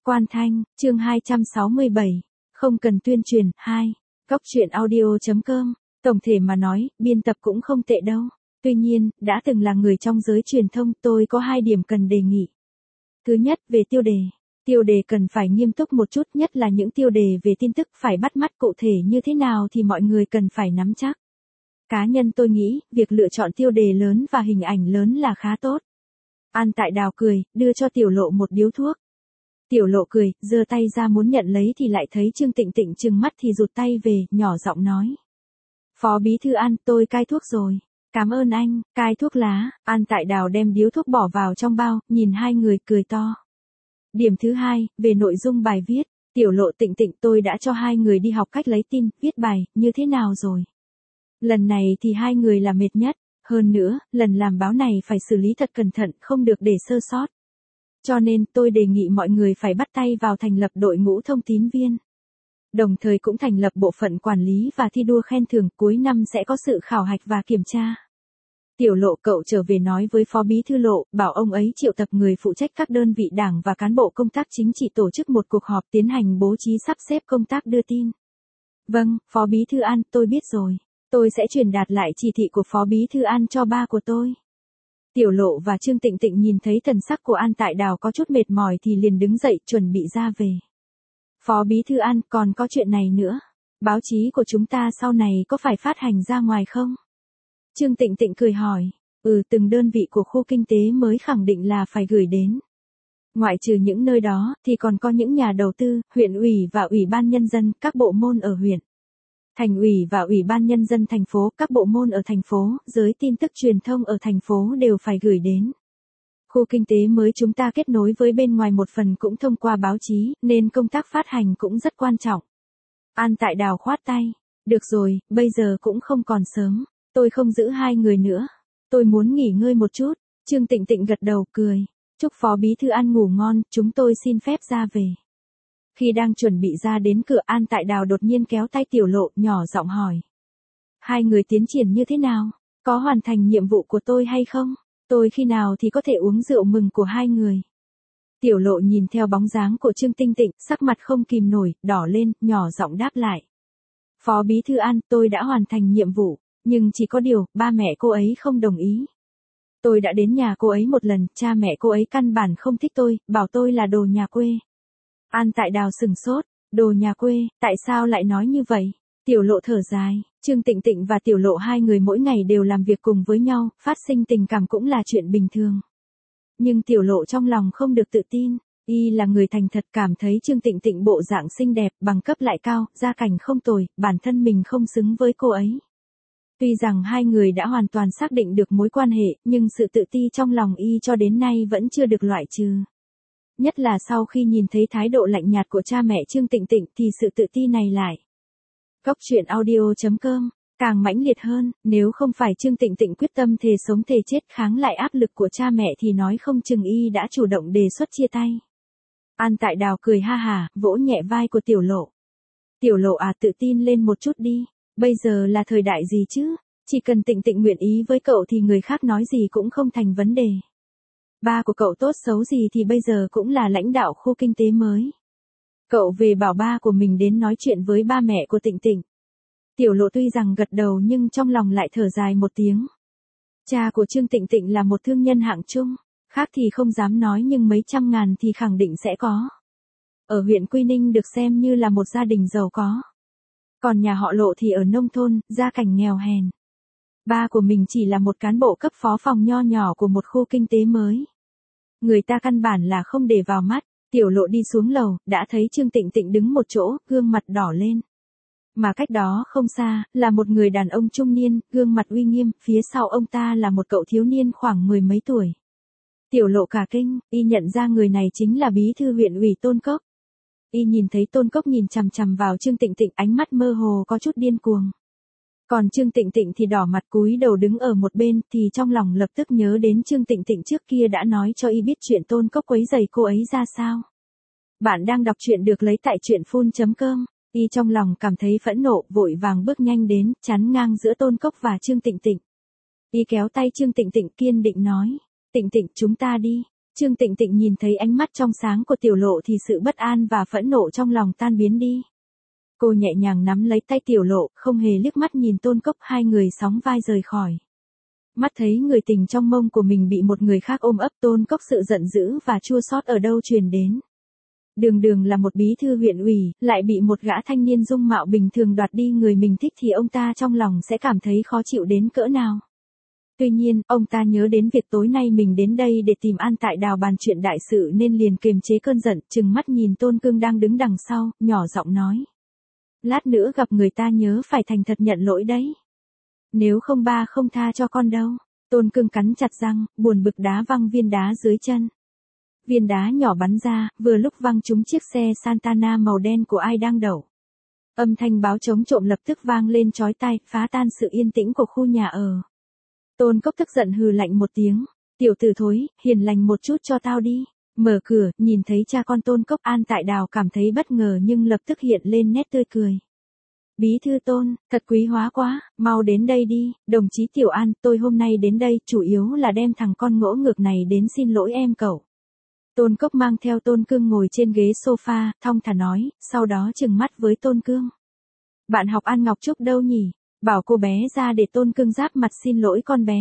Quan Thanh, chương 267. Không cần tuyên truyền, 2. Góc truyện audio.com. Tổng thể mà nói, biên tập cũng không tệ đâu. Tuy nhiên, đã từng là người trong giới truyền thông, tôi có 2 điểm cần đề nghị. Thứ nhất, về tiêu đề. Tiêu đề cần phải nghiêm túc một chút, nhất là những tiêu đề về tin tức phải bắt mắt, cụ thể như thế nào thì mọi người cần phải nắm chắc. Cá nhân tôi nghĩ, việc lựa chọn tiêu đề lớn và hình ảnh lớn là khá tốt. An Tại Đào cười, đưa cho Tiểu Lộ một điếu thuốc. Tiểu Lộ cười, giơ tay ra muốn nhận lấy thì lại thấy Trương Tịnh Tịnh trừng mắt thì rụt tay về, nhỏ giọng nói. Phó bí thư An, tôi cai thuốc rồi. Cảm ơn anh, cai thuốc lá. An Tại Đào đem điếu thuốc bỏ vào trong bao, nhìn hai người cười to. Điểm thứ 2, về nội dung bài viết. Tiểu Lộ, Tịnh Tịnh, tôi đã cho hai người đi học cách lấy tin, viết bài, như thế nào rồi? Lần này thì hai người là mệt nhất. Hơn nữa, lần làm báo này phải xử lý thật cẩn thận, không được để sơ sót. Cho nên tôi đề nghị mọi người phải bắt tay vào thành lập đội ngũ thông tín viên. Đồng thời cũng thành lập bộ phận quản lý và thi đua khen thưởng, cuối năm sẽ có sự khảo hạch và kiểm tra. Tiểu Lộ, cậu trở về nói với Phó Bí thư Lộ, bảo ông ấy triệu tập người phụ trách các đơn vị đảng và cán bộ công tác chính trị tổ chức một cuộc họp tiến hành bố trí sắp xếp công tác đưa tin. Vâng, Phó Bí thư An, tôi biết rồi. Tôi sẽ truyền đạt lại chỉ thị của Phó Bí thư An cho ba của tôi. Tiểu Lộ và Trương Tịnh Tịnh nhìn thấy thần sắc của An Tại Đào có chút mệt mỏi thì liền đứng dậy chuẩn bị ra về. Phó Bí thư An, còn có chuyện này nữa. Báo chí của chúng ta sau này có phải phát hành ra ngoài không? Trương Tịnh Tịnh cười hỏi. Từng đơn vị của khu kinh tế mới khẳng định là phải gửi đến. Ngoại trừ những nơi đó thì còn có những nhà đầu tư, huyện ủy và ủy ban nhân dân, các bộ môn ở huyện. Thành ủy và ủy ban nhân dân thành phố, các bộ môn ở thành phố, giới tin tức truyền thông ở thành phố đều phải gửi đến. Khu kinh tế mới chúng ta kết nối với bên ngoài một phần cũng thông qua báo chí, nên công tác phát hành cũng rất quan trọng. An Tại Đào khoát tay. Được rồi, bây giờ cũng không còn sớm. Tôi không giữ hai người nữa. Tôi muốn nghỉ ngơi một chút. Trương Tịnh Tịnh gật đầu cười. Chúc Phó Bí thư An ngủ ngon, chúng tôi xin phép ra về. Khi đang chuẩn bị ra đến cửa, An Tại Đào đột nhiên kéo tay Tiểu Lộ, nhỏ giọng hỏi. Hai người tiến triển như thế nào? Có hoàn thành nhiệm vụ của tôi hay không? Tôi khi nào thì có thể uống rượu mừng của hai người? Tiểu Lộ nhìn theo bóng dáng của Trương Tịnh Tịnh, sắc mặt không kìm nổi, đỏ lên, nhỏ giọng đáp lại. Phó Bí thư An, tôi đã hoàn thành nhiệm vụ, nhưng chỉ có điều, ba mẹ cô ấy không đồng ý. Tôi đã đến nhà cô ấy một lần, cha mẹ cô ấy căn bản không thích tôi, bảo tôi là đồ nhà quê. An Tại Đào sừng sốt, đồ nhà quê, tại sao lại nói như vậy? Tiểu Lộ thở dài, Trương Tịnh Tịnh và Tiểu Lộ hai người mỗi ngày đều làm việc cùng với nhau, phát sinh tình cảm cũng là chuyện bình thường. Nhưng Tiểu Lộ trong lòng không được tự tin, y là người thành thật, cảm thấy Trương Tịnh Tịnh bộ dạng xinh đẹp, bằng cấp lại cao, gia cảnh không tồi, bản thân mình không xứng với cô ấy. Tuy rằng hai người đã hoàn toàn xác định được mối quan hệ, nhưng sự tự ti trong lòng y cho đến nay vẫn chưa được loại trừ. Nhất là sau khi nhìn thấy thái độ lạnh nhạt của cha mẹ Trương Tịnh Tịnh thì sự tự ti này lại. Góc truyện audio.com, càng mãnh liệt hơn, nếu không phải Trương Tịnh Tịnh quyết tâm thề sống thề chết kháng lại áp lực của cha mẹ thì nói không chừng y đã chủ động đề xuất chia tay. An Tại Đào cười ha hả, vỗ nhẹ vai của Tiểu Lộ. Tiểu Lộ à, tự tin lên một chút đi, bây giờ là thời đại gì chứ, chỉ cần Tịnh Tịnh nguyện ý với cậu thì người khác nói gì cũng không thành vấn đề. Ba của cậu tốt xấu gì thì bây giờ cũng là lãnh đạo khu kinh tế mới. Cậu về bảo ba của mình đến nói chuyện với ba mẹ của Tịnh Tịnh. Tiểu Lộ tuy rằng gật đầu nhưng trong lòng lại thở dài một tiếng. Cha của Trương Tịnh Tịnh là một thương nhân hạng trung, khác thì không dám nói nhưng mấy trăm ngàn thì khẳng định sẽ có. Ở huyện Quy Ninh được xem như là một gia đình giàu có. Còn nhà họ Lộ thì ở nông thôn, gia cảnh nghèo hèn. Ba của mình chỉ là một cán bộ cấp phó phòng nho nhỏ của một khu kinh tế mới. Người ta căn bản là không để vào mắt. Tiểu Lộ đi xuống lầu, đã thấy Trương Tịnh Tịnh đứng một chỗ, gương mặt đỏ lên. Mà cách đó không xa, là một người đàn ông trung niên, gương mặt uy nghiêm, phía sau ông ta là một cậu thiếu niên khoảng 10 mấy tuổi. Tiểu Lộ cả kinh, y nhận ra người này chính là bí thư huyện ủy Tôn Cốc. Y nhìn thấy Tôn Cốc nhìn chằm chằm vào Trương Tịnh Tịnh, ánh mắt mơ hồ có chút điên cuồng. Còn Trương Tịnh Tịnh thì đỏ mặt cúi đầu đứng ở một bên, thì trong lòng lập tức nhớ đến Trương Tịnh Tịnh trước kia đã nói cho y biết chuyện Tôn Cốc quấy rầy cô ấy ra sao. Bạn đang đọc truyện được lấy tại truyện.com. Y trong lòng cảm thấy phẫn nộ, vội vàng bước nhanh đến, chắn ngang giữa Tôn Cốc và Trương Tịnh Tịnh. Y kéo tay Trương Tịnh Tịnh kiên định nói, Tịnh Tịnh, chúng ta đi. Trương Tịnh Tịnh nhìn thấy ánh mắt trong sáng của Tiểu Lộ thì sự bất an và phẫn nộ trong lòng tan biến đi. Cô nhẹ nhàng nắm lấy tay Tiểu Lộ, không hề liếc mắt nhìn Tôn Cốc, hai người sóng vai rời khỏi. Mắt thấy người tình trong mông của mình bị một người khác ôm ấp, Tôn Cốc sự giận dữ và chua xót ở đâu truyền đến. Đường đường là một bí thư huyện ủy, lại bị một gã thanh niên dung mạo bình thường đoạt đi người mình thích thì ông ta trong lòng sẽ cảm thấy khó chịu đến cỡ nào. Tuy nhiên, ông ta nhớ đến việc tối nay mình đến đây để tìm An Tại Đào bàn chuyện đại sự nên liền kiềm chế cơn giận, trừng mắt nhìn Tôn Cương đang đứng đằng sau, nhỏ giọng nói. Lát nữa gặp người ta nhớ phải thành thật nhận lỗi đấy. Nếu không ba không tha cho con đâu. Tôn Cương cắn chặt răng, buồn bực đá văng viên đá dưới chân. Viên đá nhỏ bắn ra, vừa lúc văng trúng chiếc xe Santana màu đen của ai đang đậu. Âm thanh báo chống trộm lập tức vang lên chói tai, phá tan sự yên tĩnh của khu nhà ở. Tôn Cốc tức giận hừ lạnh một tiếng. Tiểu tử thối, hiền lành một chút cho tao đi. Mở cửa, nhìn thấy cha con Tôn Cốc, An Tại Đào cảm thấy bất ngờ nhưng lập tức hiện lên nét tươi cười. Bí thư Tôn, thật quý hóa quá, mau đến đây đi, đồng chí Tiểu An, tôi hôm nay đến đây chủ yếu là đem thằng con ngỗ ngược này đến xin lỗi em cậu. Tôn Cốc mang theo Tôn Cương ngồi trên ghế sofa, thong thả nói, sau đó trừng mắt với Tôn Cương. Bạn học An Ngọc Trúc đâu nhỉ? Bảo cô bé ra để Tôn Cương giáp mặt xin lỗi con bé.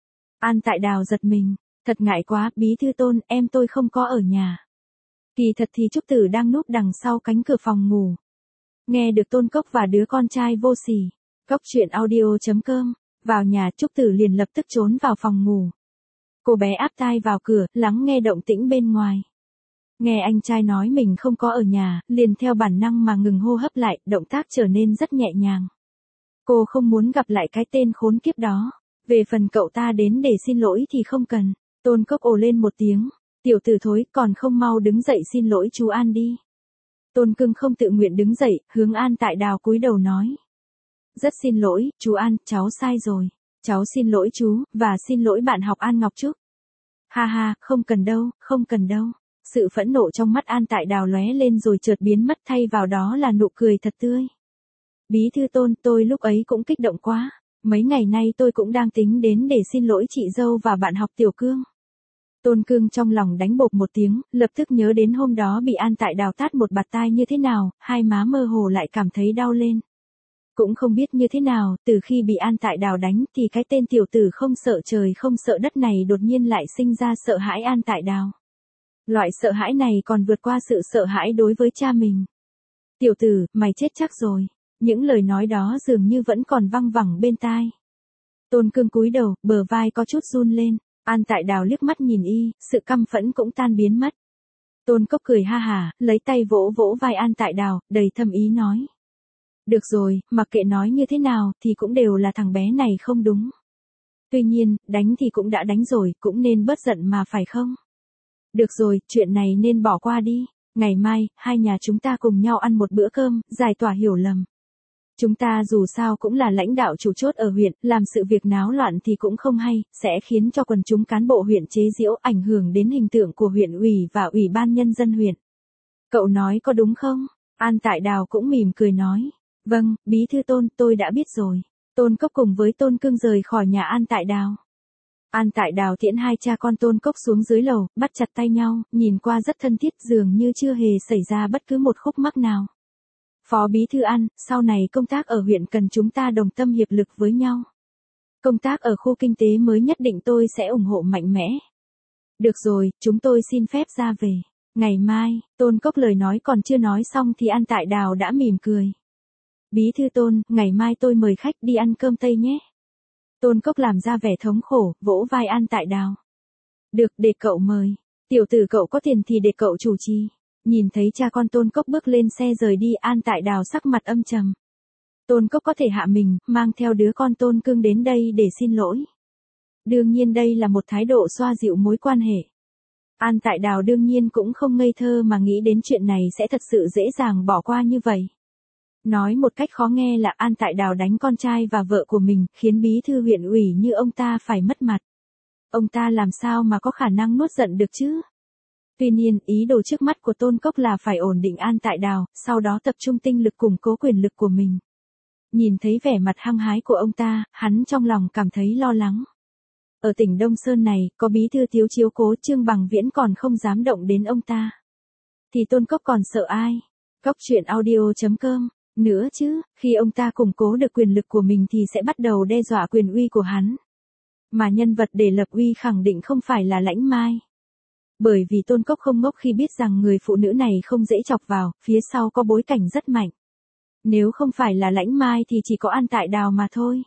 An Tại Đào giật mình, thật ngại quá, bí thư Tôn, em tôi không có ở nhà. Kỳ thật thì Trúc Tử đang núp đằng sau cánh cửa phòng ngủ. Nghe được Tôn Cốc và đứa con trai vô sỉ. Cốc truyện audio.com, vào nhà Trúc Tử liền lập tức trốn vào phòng ngủ. Cô bé áp tai vào cửa, lắng nghe động tĩnh bên ngoài. Nghe anh trai nói mình không có ở nhà, liền theo bản năng mà ngừng hô hấp lại, động tác trở nên rất nhẹ nhàng. Cô không muốn gặp lại cái tên khốn kiếp đó. Về phần cậu ta đến để xin lỗi thì không cần. Tôn Cốc ồ lên một tiếng. Tiểu tử thối, còn không mau đứng dậy xin lỗi chú An đi. Tôn Cương không tự nguyện đứng dậy, hướng An Tại Đào cúi đầu nói. Rất xin lỗi, chú An, cháu sai rồi. Cháu xin lỗi chú, và xin lỗi bạn học An Ngọc Trúc. Ha ha, không cần đâu, không cần đâu. Sự phẫn nộ trong mắt An Tại Đào lóe lên rồi chợt biến mất, thay vào đó là nụ cười thật tươi. Bí thư Tôn, tôi lúc ấy cũng kích động quá. Mấy ngày nay tôi cũng đang tính đến để xin lỗi chị dâu và bạn học Tiểu Cương. Tôn Cương trong lòng đánh bộp một tiếng, lập tức nhớ đến hôm đó bị An Tại Đào tát một bạt tai như thế nào, hai má mơ hồ lại cảm thấy đau lên. Cũng không biết như thế nào, từ khi bị An Tại Đào đánh thì cái tên tiểu tử không sợ trời không sợ đất này đột nhiên lại sinh ra sợ hãi An Tại Đào. Loại sợ hãi này còn vượt qua sự sợ hãi đối với cha mình. Tiểu tử, mày chết chắc rồi. Những lời nói đó dường như vẫn còn văng vẳng bên tai. Tôn Cương cúi đầu, bờ vai có chút run lên. An Tại Đào liếc mắt nhìn y, sự căm phẫn cũng tan biến mất. Tôn Cốc cười ha hả, lấy tay vỗ vỗ vai An Tại Đào, đầy thâm ý nói. Được rồi, mặc kệ nói như thế nào thì cũng đều là thằng bé này không đúng. Tuy nhiên, đánh thì cũng đã đánh rồi, cũng nên bớt giận mà phải không? Được rồi, chuyện này nên bỏ qua đi. Ngày mai, hai nhà chúng ta cùng nhau ăn một bữa cơm, giải tỏa hiểu lầm. Chúng ta dù sao cũng là lãnh đạo chủ chốt ở huyện, làm sự việc náo loạn thì cũng không hay, sẽ khiến cho quần chúng cán bộ huyện chế giễu, ảnh hưởng đến hình tượng của huyện ủy và ủy ban nhân dân huyện. Cậu nói có đúng không? An Tại Đào cũng mỉm cười nói. Vâng, bí thư Tôn, tôi đã biết rồi. Tôn Cốc cùng với Tôn Cương rời khỏi nhà An Tại Đào. An Tại Đào tiễn hai cha con Tôn Cốc xuống dưới lầu, bắt chặt tay nhau, nhìn qua rất thân thiết, dường như chưa hề xảy ra bất cứ một khúc mắc nào. Phó bí thư An, sau này công tác ở huyện cần chúng ta đồng tâm hiệp lực với nhau. Công tác ở khu kinh tế mới nhất định tôi sẽ ủng hộ mạnh mẽ. Được rồi, chúng tôi xin phép ra về. Ngày mai, Tôn Cốc lời nói còn chưa nói xong thì An Tại Đào đã mỉm cười. Bí thư Tôn, ngày mai tôi mời khách đi ăn cơm Tây nhé. Tôn Cốc làm ra vẻ thống khổ, vỗ vai An Tại Đào. Được, để cậu mời. Tiểu tử cậu có tiền thì để cậu chủ trì. Nhìn thấy cha con Tôn Cốc bước lên xe rời đi, An Tại Đào sắc mặt âm trầm. Tôn Cốc có thể hạ mình, mang theo đứa con Tôn Cương đến đây để xin lỗi. Đương nhiên đây là một thái độ xoa dịu mối quan hệ. An Tại Đào đương nhiên cũng không ngây thơ mà nghĩ đến chuyện này sẽ thật sự dễ dàng bỏ qua như vậy. Nói một cách khó nghe là An Tại Đào đánh con trai và vợ của mình, khiến bí thư huyện ủy như ông ta phải mất mặt. Ông ta làm sao mà có khả năng nuốt giận được chứ? Tuy nhiên, ý đồ trước mắt của Tôn Cốc là phải ổn định An Tại Đào, sau đó tập trung tinh lực củng cố quyền lực của mình. Nhìn thấy vẻ mặt hăng hái của ông ta, hắn trong lòng cảm thấy lo lắng. Ở tỉnh Đông Sơn này, có bí thư Tiếu chiếu cố, Trương Bằng Viễn còn không dám động đến ông ta. Thì Tôn Cốc còn sợ ai? Cóc truyện audio.com. Nữa chứ, khi ông ta củng cố được quyền lực của mình thì sẽ bắt đầu đe dọa quyền uy của hắn. Mà nhân vật để lập uy khẳng định không phải là Lãnh Mai. Bởi vì Tôn Cốc không ngốc khi biết rằng người phụ nữ này không dễ chọc vào, phía sau có bối cảnh rất mạnh. Nếu không phải là Lãnh Mai thì chỉ có An Tại Đào mà thôi.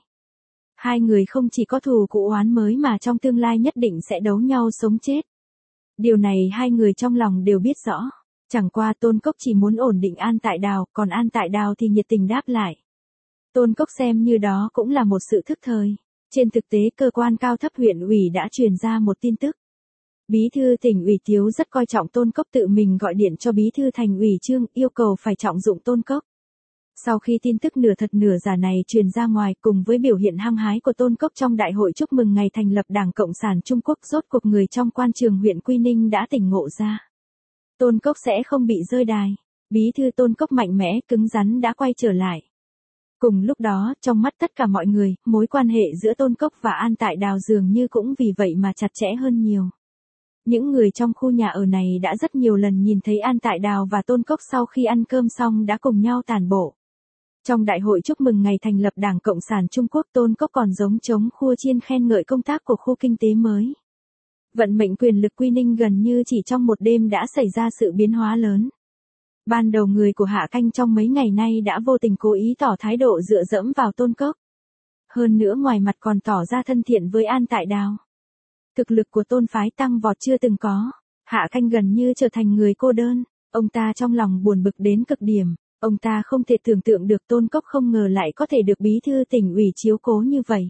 Hai người không chỉ có thù cũ oán mới mà trong tương lai nhất định sẽ đấu nhau sống chết. Điều này hai người trong lòng đều biết rõ. Chẳng qua Tôn Cốc chỉ muốn ổn định An Tại Đào, còn An Tại Đào thì nhiệt tình đáp lại. Tôn Cốc xem như đó cũng là một sự thức thời. Trên thực tế cơ quan cao thấp huyện ủy đã truyền ra một tin tức. Bí thư tỉnh ủy Tiếu rất coi trọng Tôn Cốc, tự mình gọi điện cho bí thư thành ủy Trương yêu cầu phải trọng dụng Tôn Cốc. Sau khi tin tức nửa thật nửa giả này truyền ra ngoài cùng với biểu hiện hăng hái của Tôn Cốc trong đại hội chúc mừng ngày thành lập Đảng Cộng sản Trung Quốc, rốt cuộc người trong quan trường huyện Quy Ninh đã tỉnh ngộ ra. Tôn Cốc sẽ không bị rơi đài. Bí thư Tôn Cốc mạnh mẽ, cứng rắn đã quay trở lại. Cùng lúc đó, trong mắt tất cả mọi người, mối quan hệ giữa Tôn Cốc và An Tại Đào dường như cũng vì vậy mà chặt chẽ hơn nhiều. Những người trong khu nhà ở này đã rất nhiều lần nhìn thấy An Tại Đào và Tôn Cốc sau khi ăn cơm xong đã cùng nhau tản bộ. Trong đại hội chúc mừng ngày thành lập Đảng Cộng sản Trung Quốc, Tôn Cốc còn giống trống khua chiên khen ngợi công tác của khu kinh tế mới. Vận mệnh quyền lực Quy Ninh gần như chỉ trong một đêm đã xảy ra sự biến hóa lớn. Ban đầu người của Hạ Canh trong mấy ngày nay đã vô tình cố ý tỏ thái độ dựa dẫm vào Tôn Cốc. Hơn nữa ngoài mặt còn tỏ ra thân thiện với An Tại Đào. Thực lực của Tôn phái tăng vọt chưa từng có. Hạ Canh gần như trở thành người cô đơn. Ông ta trong lòng buồn bực đến cực điểm. Ông ta không thể tưởng tượng được Tôn Cốc không ngờ lại có thể được bí thư tỉnh ủy chiếu cố như vậy.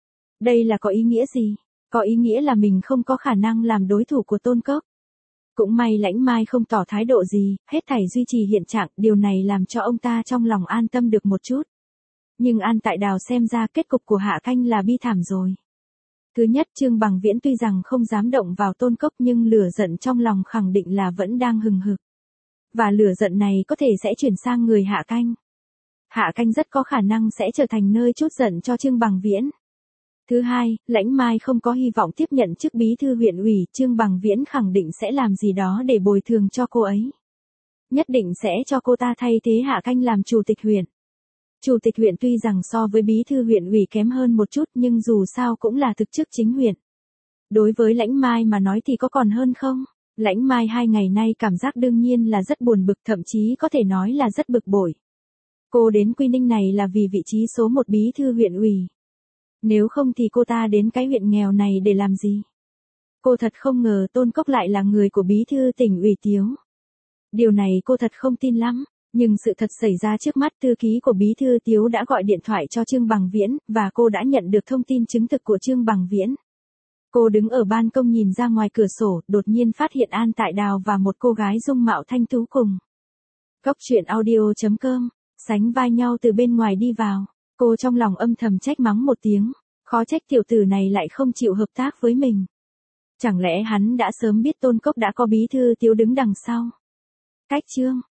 Đây là có ý nghĩa gì? Có ý nghĩa là mình không có khả năng làm đối thủ của Tôn Cốc. Cũng may Lãnh Mai không tỏ thái độ gì, hết thảy duy trì hiện trạng, điều này làm cho ông ta trong lòng an tâm được một chút. Nhưng An Tại Đào xem ra kết cục của Hạ Canh là bi thảm rồi. Thứ nhất, Trương Bằng Viễn tuy rằng không dám động vào Tôn Cốc nhưng lửa giận trong lòng khẳng định là vẫn đang hừng hực. Và lửa giận này có thể sẽ chuyển sang người Hạ Canh. Hạ Canh rất có khả năng sẽ trở thành nơi trút giận cho Trương Bằng Viễn. Thứ hai, Lãnh Mai không có hy vọng tiếp nhận chức bí thư huyện ủy, Trương Bằng Viễn khẳng định sẽ làm gì đó để bồi thường cho cô ấy. Nhất định sẽ cho cô ta thay thế Hạ Canh làm chủ tịch huyện. Chủ tịch huyện tuy rằng so với bí thư huyện ủy kém hơn một chút nhưng dù sao cũng là thực chức chính huyện. Đối với Lãnh Mai mà nói thì có còn hơn không? Lãnh Mai 2 ngày nay cảm giác đương nhiên là rất buồn bực, thậm chí có thể nói là rất bực bội. Cô đến Quy Ninh này là vì vị trí số 1 bí thư huyện ủy. Nếu không thì cô ta đến cái huyện nghèo này để làm gì? Cô thật không ngờ Tôn Cốc lại là người của bí thư tỉnh ủy Tiếu. Điều này cô thật không tin lắm, nhưng sự thật xảy ra trước mắt, thư ký của bí thư Tiếu đã gọi điện thoại cho Trương Bằng Viễn, và cô đã nhận được thông tin chứng thực của Trương Bằng Viễn. Cô đứng ở ban công nhìn ra ngoài cửa sổ, đột nhiên phát hiện An Tại Đào và một cô gái dung mạo thanh tú cùng. Cóc truyện audio.com, sánh vai nhau từ bên ngoài đi vào. Cô trong lòng âm thầm trách mắng một tiếng, khó trách tiểu tử này lại không chịu hợp tác với mình. Chẳng lẽ hắn đã sớm biết Tôn Cốc đã có bí thư Tiếu đứng đằng sau? Cách chương